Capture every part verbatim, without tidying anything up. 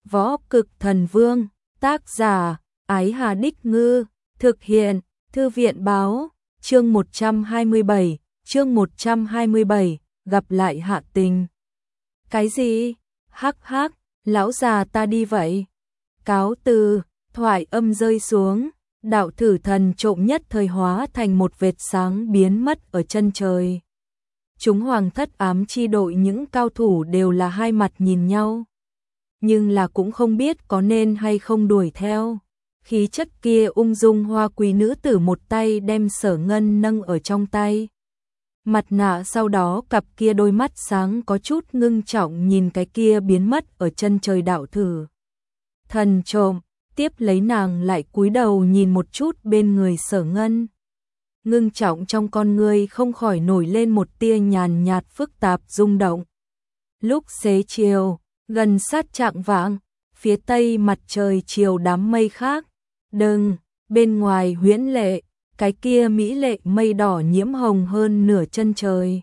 Võ Cực Thần Vương, tác giả, Ái Hà Đích Ngư, thực hiện, Thư viện Báo, chương một trăm hai mươi bảy, chương một trăm hai mươi bảy, gặp lại Hạ Tình. Cái gì? Hắc hắc, lão già ta đi vậy. Cáo từ, thoại âm rơi xuống, đạo thử thần trộm nhất thời hóa thành một vệt sáng biến mất ở chân trời. Chúng Hoàng Thất Ám Chi đội những cao thủ đều là hai mặt nhìn nhau, nhưng là cũng không biết có nên hay không đuổi theo. Khí chất kia ung dung hoa quý nữ tử một tay đem Sở Ngân nâng ở trong tay. Mặt nạ sau đó cặp kia đôi mắt sáng có chút ngưng trọng nhìn cái kia biến mất ở chân trời đạo thử thần trộm, tiếp lấy nàng lại cúi đầu nhìn một chút bên người Sở Ngân. Ngưng trọng trong con người không khỏi nổi lên một tia nhàn nhạt phức tạp rung động. Lúc xế chiều, gần sát chạng vạng, phía tây mặt trời chiều đám mây khác, đừng, bên ngoài huyễn lệ, cái kia mỹ lệ mây đỏ nhiễm hồng hơn nửa chân trời.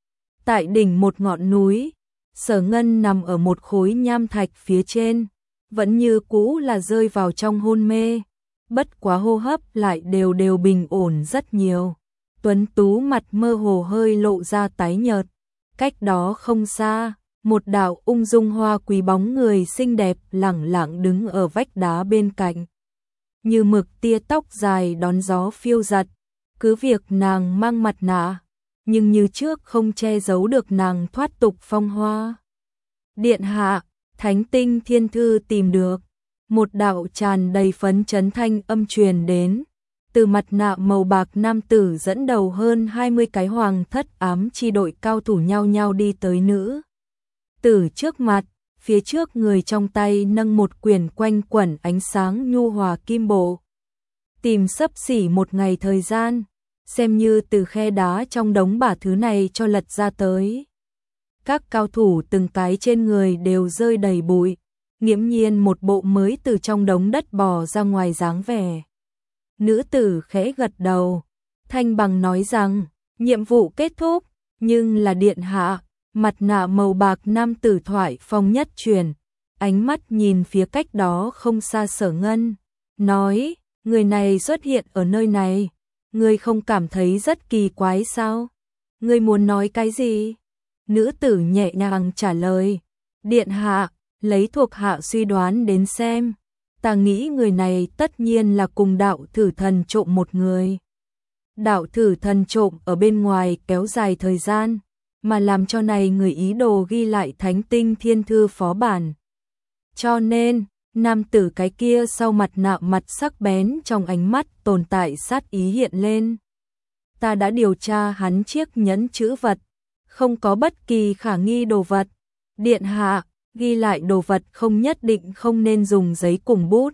Tại đỉnh một ngọn núi, Sở Ngân nằm ở một khối nham thạch phía trên, vẫn như cũ là rơi vào trong hôn mê, bất quá hô hấp lại đều đều bình ổn rất nhiều. Tuấn tú mặt mơ hồ hơi lộ ra tái nhợt, cách đó không xa, một đạo ung dung hoa quý bóng người xinh đẹp lẳng lặng đứng ở vách đá bên cạnh. Như mực tia tóc dài đón gió phiêu giật, cứ việc nàng mang mặt nạ, nhưng như trước không che giấu được nàng thoát tục phong hoa. Điện hạ, Thánh Tinh Thiên Thư tìm được. Một đạo tràn đầy phấn chấn thanh âm truyền đến, từ mặt nạ màu bạc nam tử dẫn đầu hơn hai mươi cái Hoàng Thất Ám Chi đội cao thủ nhau nhau đi tới nữ tử trước mặt, phía trước người trong tay nâng một quyển quanh quẩn ánh sáng nhu hòa kim bộ. Tìm xấp xỉ một ngày thời gian, xem như từ khe đá trong đống bả thứ này cho lật ra tới. Các cao thủ từng cái trên người đều rơi đầy bụi, nghiễm nhiên một bộ mới từ trong đống đất bò ra ngoài dáng vẻ. Nữ tử khẽ gật đầu, thanh bằng nói rằng, nhiệm vụ kết thúc, nhưng là điện hạ. Mặt nạ màu bạc nam tử thoại phong nhất truyền, ánh mắt nhìn phía cách đó không xa Sở Ngân, nói, người này xuất hiện ở nơi này, ngươi không cảm thấy rất kỳ quái sao? Ngươi muốn nói cái gì? Nữ tử nhẹ nhàng trả lời, điện hạ, lấy thuộc hạ suy đoán đến xem, ta nghĩ người này tất nhiên là cùng đạo thử thần trộm một người. Đạo thử thần trộm ở bên ngoài kéo dài thời gian, mà làm cho này người ý đồ ghi lại Thánh Tinh Thiên Thư phó bản. Cho nên, nam tử cái kia sau mặt nạ mặt sắc bén trong ánh mắt tồn tại sát ý hiện lên. Ta đã điều tra hắn chiếc nhẫn chữ vật, không có bất kỳ khả nghi đồ vật. Điện hạ, ghi lại đồ vật không nhất định không nên dùng giấy cùng bút.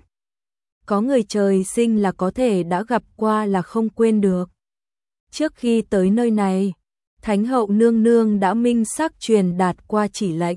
Có người trời sinh là có thể đã gặp qua là không quên được. Trước khi tới nơi này, Thánh hậu nương nương đã minh xác truyền đạt qua chỉ lệnh.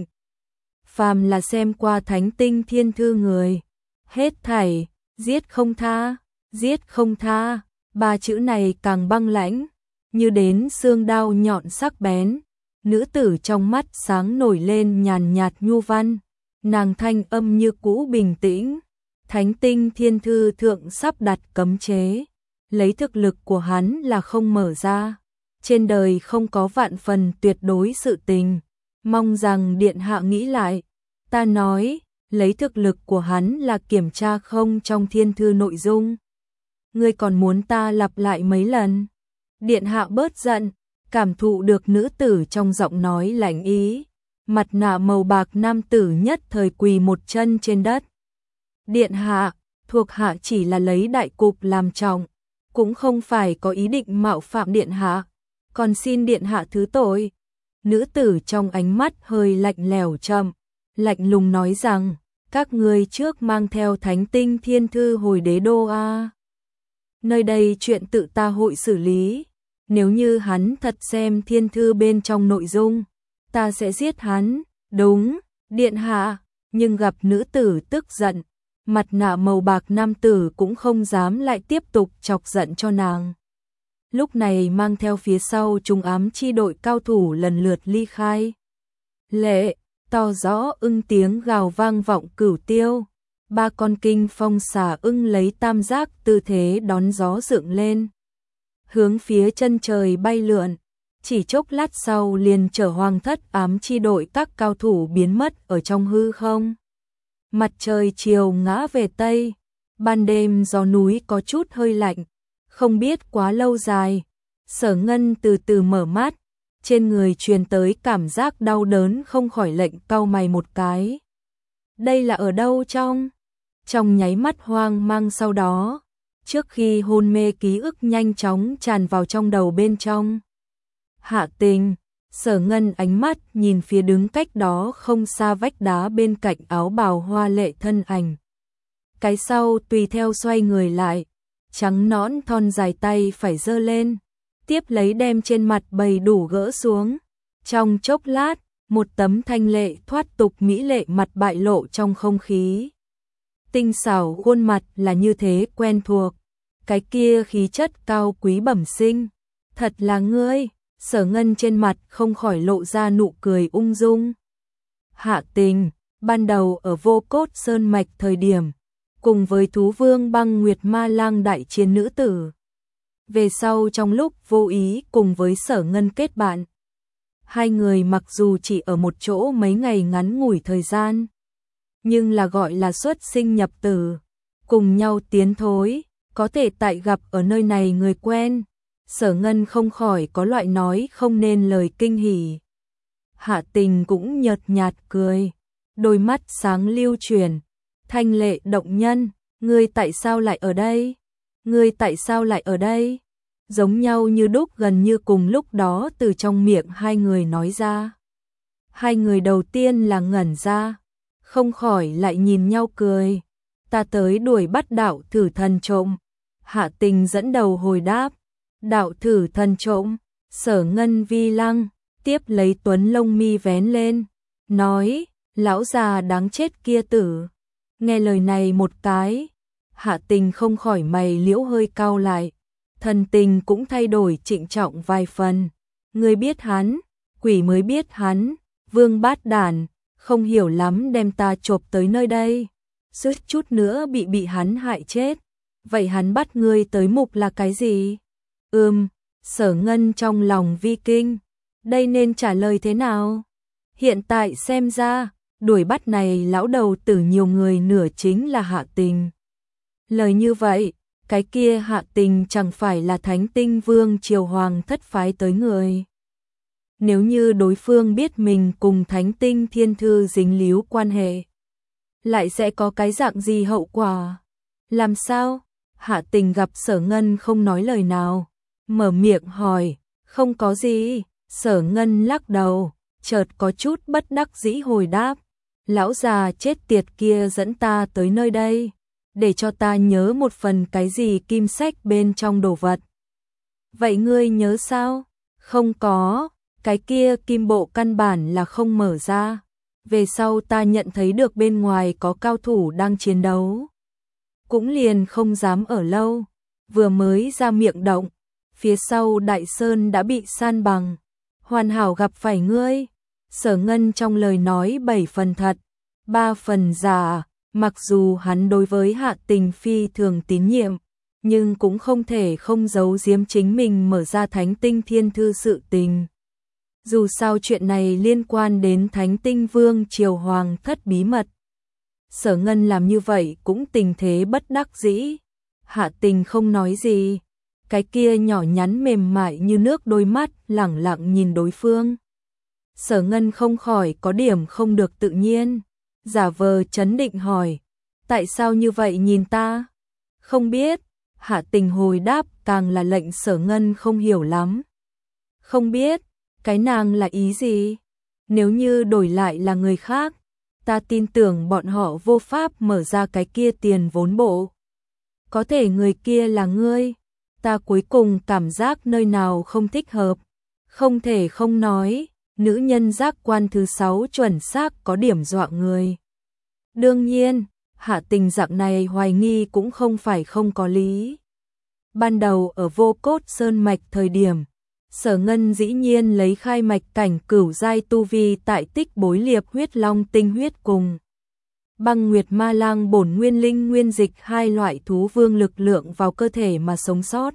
Phàm là xem qua Thánh Tinh Thiên Thư người, hết thảy, giết không tha, giết không tha, ba chữ này càng băng lãnh, như đến xương đao nhọn sắc bén. Nữ tử trong mắt sáng nổi lên nhàn nhạt nhu văn, nàng thanh âm như cũ bình tĩnh. Thánh Tinh Thiên Thư thượng sắp đặt cấm chế, lấy thực lực của hắn là không mở ra. Trên đời không có vạn phần tuyệt đối sự tình, mong rằng điện hạ nghĩ lại. Ta nói, lấy thực lực của hắn là kiểm tra không trong thiên thư nội dung. Ngươi còn muốn ta lặp lại mấy lần? Điện hạ bớt giận, cảm thụ được nữ tử trong giọng nói lạnh ý. Mặt nạ màu bạc nam tử nhất thời quỳ một chân trên đất. Điện hạ, thuộc hạ chỉ là lấy đại cục làm trọng, cũng không phải có ý định mạo phạm điện hạ. Còn xin điện hạ thứ tội. Nữ tử trong ánh mắt hơi lạnh lẽo chậm, lạnh lùng nói rằng, các ngươi trước mang theo Thánh Tinh Thiên Thư hồi đế đô a. Nơi đây chuyện tự ta hội xử lý, nếu như hắn thật xem thiên thư bên trong nội dung, ta sẽ giết hắn. Đúng, điện hạ, nhưng gặp nữ tử tức giận, mặt nạ màu bạc nam tử cũng không dám lại tiếp tục chọc giận cho nàng. Lúc này mang theo phía sau Trung Ám Chi đội cao thủ lần lượt ly khai. Lệ, to rõ ưng tiếng gào vang vọng cửu tiêu. Ba con kinh phong xà ưng lấy tam giác tư thế đón gió dựng lên, hướng phía chân trời bay lượn. Chỉ chốc lát sau liền chở Hoàng thất ám chi đội các cao thủ biến mất ở trong hư không. Mặt trời chiều ngã về tây, ban đêm gió núi có chút hơi lạnh, không biết quá lâu dài. Sở Ngân từ từ mở mắt, trên người truyền tới cảm giác đau đớn không khỏi lệnh cau mày một cái. Đây là ở đâu trong? Trong nháy mắt hoang mang sau đó, trước khi hôn mê ký ức nhanh chóng tràn vào trong đầu bên trong. Hạ Tình, Sở Ngân ánh mắt nhìn phía đứng cách đó không xa vách đá bên cạnh áo bào hoa lệ thân ảnh. Cái sau tùy theo xoay người lại, trắng nõn thon dài tay phải giơ lên, tiếp lấy đem trên mặt bầy đủ gỡ xuống. Trong chốc lát, một tấm thanh lệ thoát tục mỹ lệ mặt bại lộ trong không khí. Tinh xảo khuôn mặt là như thế quen thuộc, cái kia khí chất cao quý bẩm sinh, thật là ngươi. Sở Ngân trên mặt không khỏi lộ ra nụ cười ung dung. Hạ Tình, ban đầu ở Vô Cốt Sơn Mạch thời điểm, cùng với thú vương Băng Nguyệt Ma Lang đại chiến nữ tử. Về sau trong lúc vô ý cùng với Sở Ngân kết bạn, hai người mặc dù chỉ ở một chỗ mấy ngày ngắn ngủi thời gian, nhưng là gọi là xuất sinh nhập tử, cùng nhau tiến thối, có thể tại gặp ở nơi này người quen. Sở Ngân không khỏi có loại nói không nên lời kinh hỉ. Hạ Tình cũng nhợt nhạt cười, đôi mắt sáng lưu chuyển, thanh lệ động nhân. Ngươi tại sao lại ở đây? Ngươi tại sao lại ở đây? Giống nhau như đúc, gần như cùng lúc đó từ trong miệng hai người nói ra. Hai người đầu tiên là ngẩn ra, không khỏi lại nhìn nhau cười. Ta tới đuổi bắt đạo thử thần trộm. Hạ Tình dẫn đầu hồi đáp. Đạo thử thần trộm? Sở Ngân vi lăng, tiếp lấy tuấn lông mi vén lên, nói, lão già đáng chết kia tử. Nghe lời này một cái, Hạ Tình không khỏi mày liễu hơi cau lại, thần tình cũng thay đổi trịnh trọng vài phần. Người biết hắn, quỷ mới biết hắn, vương bát đản, không hiểu lắm đem ta chộp tới nơi đây, suýt chút nữa bị bị hắn hại chết. Vậy hắn bắt ngươi tới mục là cái gì? Ừm, Sở Ngân trong lòng vi kinh, đây nên trả lời thế nào? Hiện tại xem ra, đuổi bắt này lão đầu tử nhiều người nửa chính là Hạ Tình. Lời như vậy, cái kia Hạ Tình chẳng phải là Thánh Tinh Vương triều Hoàng thất phái tới người. Nếu như đối phương biết mình cùng Thánh Tinh Thiên Thư dính líu quan hệ, lại sẽ có cái dạng gì hậu quả? Làm sao? Hạ Tình gặp Sở Ngân không nói lời nào, mở miệng hỏi, không có gì. Sở Ngân lắc đầu, chợt có chút bất đắc dĩ hồi đáp, lão già chết tiệt kia dẫn ta tới nơi đây, để cho ta nhớ một phần cái gì kim sách bên trong đồ vật. Vậy ngươi nhớ sao? Không có, cái kia kim bộ căn bản là không mở ra. Về sau ta nhận thấy được bên ngoài có cao thủ đang chiến đấu, cũng liền không dám ở lâu, vừa mới ra miệng động, phía sau đại sơn đã bị san bằng, hoàn hảo gặp phải ngươi. Sở Ngân trong lời nói bảy phần thật, ba phần giả, mặc dù hắn đối với Hạ Tình phi thường tín nhiệm, nhưng cũng không thể không giấu giếm chính mình mở ra Thánh Tinh Thiên Thư sự tình. Dù sao chuyện này liên quan đến Thánh Tinh Vương triều Hoàng thất bí mật. Sở Ngân làm như vậy cũng tình thế bất đắc dĩ. Hạ Tình không nói gì, cái kia nhỏ nhắn mềm mại như nước đôi mắt lẳng lặng nhìn đối phương. Sở Ngân không khỏi có điểm không được tự nhiên, giả vờ trấn định hỏi, tại sao như vậy nhìn ta? Không biết. Hạ Tình hồi đáp càng là lệnh Sở Ngân không hiểu lắm. Không biết, cái nàng là ý gì? Nếu như đổi lại là người khác, ta tin tưởng bọn họ vô pháp mở ra cái kia tiền vốn bộ. Có thể người kia là ngươi, ta cuối cùng cảm giác nơi nào không thích hợp. Không thể không nói, nữ nhân giác quan thứ sáu chuẩn xác có điểm dọa người. Đương nhiên, Hạ Tình dạng này hoài nghi cũng không phải không có lý. Ban đầu ở Vô Cốt Sơn Mạch thời điểm, Sở Ngân dĩ nhiên lấy khai mạch cảnh cửu giai tu vi tại tích bối liệp huyết long tinh huyết cùng băng nguyệt ma lang bổn nguyên linh nguyên dịch hai loại thú vương lực lượng vào cơ thể mà sống sót.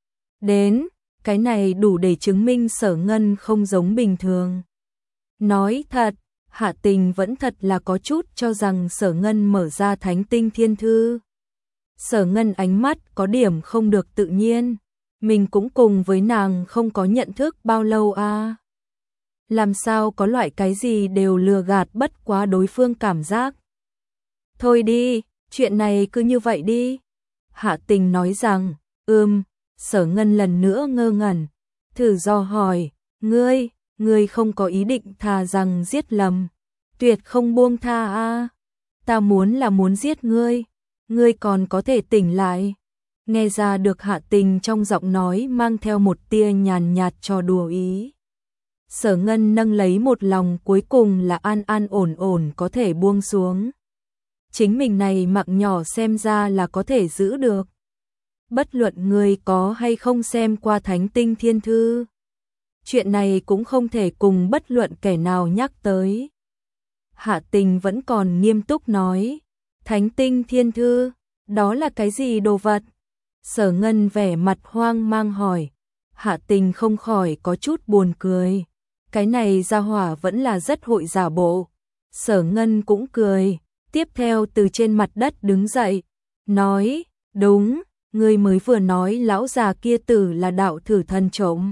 Đến, cái này đủ để chứng minh Sở Ngân không giống bình thường. Nói thật, Hạ Tình vẫn thật là có chút cho rằng Sở Ngân mở ra Thánh Tinh Thiên Thư. Sở Ngân ánh mắt có điểm không được tự nhiên, mình cũng cùng với nàng không có nhận thức bao lâu a. Làm sao có loại cái gì đều lừa gạt bất quá đối phương cảm giác. Thôi đi, chuyện này cứ như vậy đi. Hạ Tình nói rằng, ừm, Sở Ngân lần nữa ngơ ngẩn, thử dò hỏi, ngươi, ngươi không có ý định thà rằng giết lầm, tuyệt không buông tha a. Ta muốn là muốn giết ngươi, ngươi còn có thể tỉnh lại. Nghe ra được Hạ Tình trong giọng nói mang theo một tia nhàn nhạt trò đùa ý. Sở Ngân nâng lấy một lòng cuối cùng là an an ổn ổn có thể buông xuống. Chính mình này mạng nhỏ xem ra là có thể giữ được. Bất luận người có hay không xem qua Thánh Tinh Thiên Thư, chuyện này cũng không thể cùng bất luận kẻ nào nhắc tới. Hạ Tình vẫn còn nghiêm túc nói, Thánh Tinh Thiên Thư, đó là cái gì đồ vật? Sở Ngân vẻ mặt hoang mang hỏi. Hạ Tình không khỏi có chút buồn cười. Cái này gia hỏa vẫn là rất hội giả bộ. Sở Ngân cũng cười, tiếp theo từ trên mặt đất đứng dậy, nói, đúng, ngươi mới vừa nói lão già kia tử là đạo thử thần trộm.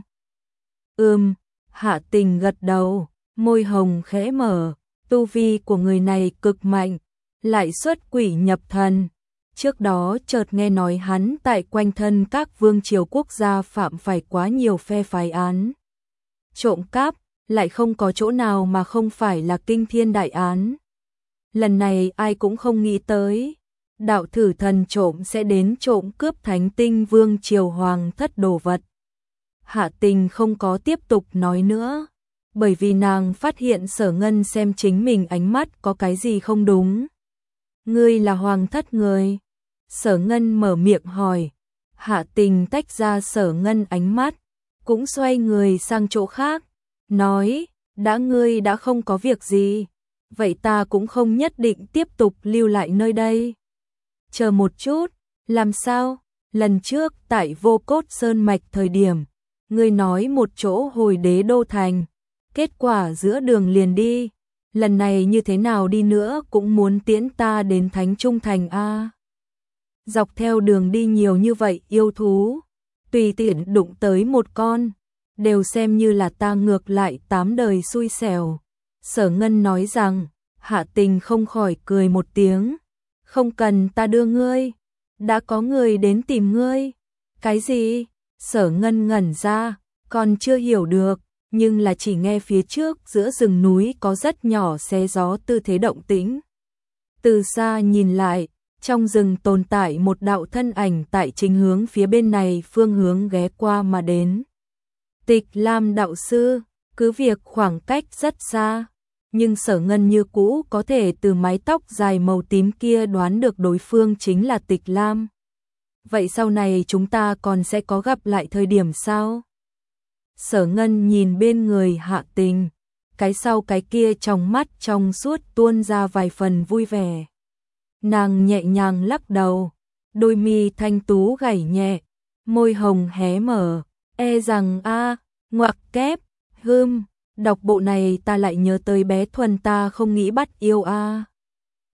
Ừm, Hạ Tình gật đầu, môi hồng khẽ mở, tu vi của người này cực mạnh, lại xuất quỷ nhập thần. Trước đó chợt nghe nói hắn tại quanh thân các vương triều quốc gia phạm phải quá nhiều phe phái án. Trộm cắp, lại không có chỗ nào mà không phải là kinh thiên đại án. Lần này ai cũng không nghĩ tới, đạo thử thần trộm sẽ đến trộm cướp Thánh Tinh vương triều hoàng thất đồ vật. Hạ Tình không có tiếp tục nói nữa, bởi vì nàng phát hiện Sở Ngân xem chính mình ánh mắt có cái gì không đúng. Ngươi là hoàng thất người? Sở Ngân mở miệng hỏi. Hạ Tình tách ra Sở Ngân ánh mắt, cũng xoay người sang chỗ khác, nói, đã ngươi đã không có việc gì, vậy ta cũng không nhất định tiếp tục lưu lại nơi đây. Chờ một chút, làm sao? Lần trước tại Vô Cốt Sơn Mạch thời điểm, ngươi nói một chỗ hồi Đế Đô Thành, kết quả giữa đường liền đi, lần này như thế nào đi nữa cũng muốn tiễn ta đến Thánh Trung Thành a. Dọc theo đường đi nhiều như vậy yêu thú, tùy tiện đụng tới một con, đều xem như là ta ngược lại tám đời xui xẻo. Sở Ngân nói rằng, Hạ Tình không khỏi cười một tiếng, không cần ta đưa ngươi, đã có người đến tìm ngươi. Cái gì? Sở Ngân ngẩn ra, còn chưa hiểu được, nhưng là chỉ nghe phía trước giữa rừng núi có rất nhỏ xé gió tư thế động tĩnh. Từ xa nhìn lại, trong rừng tồn tại một đạo thân ảnh tại chính hướng phía bên này phương hướng ghé qua mà đến. Tịch Lam đạo sư, cứ việc khoảng cách rất xa, nhưng Sở Ngân như cũ có thể từ mái tóc dài màu tím kia đoán được đối phương chính là Tịch Lam. Vậy sau này chúng ta còn sẽ có gặp lại thời điểm sao? Sở Ngân nhìn bên người Hạ Tình, cái sau cái kia trong mắt trong suốt tuôn ra vài phần vui vẻ. Nàng nhẹ nhàng lắc đầu, đôi mi thanh tú gảy nhẹ, môi hồng hé mở, e rằng a, ngoặc kép, hưm, đọc bộ này ta lại nhớ tới bé Thuần ta không nghĩ bắt yêu a.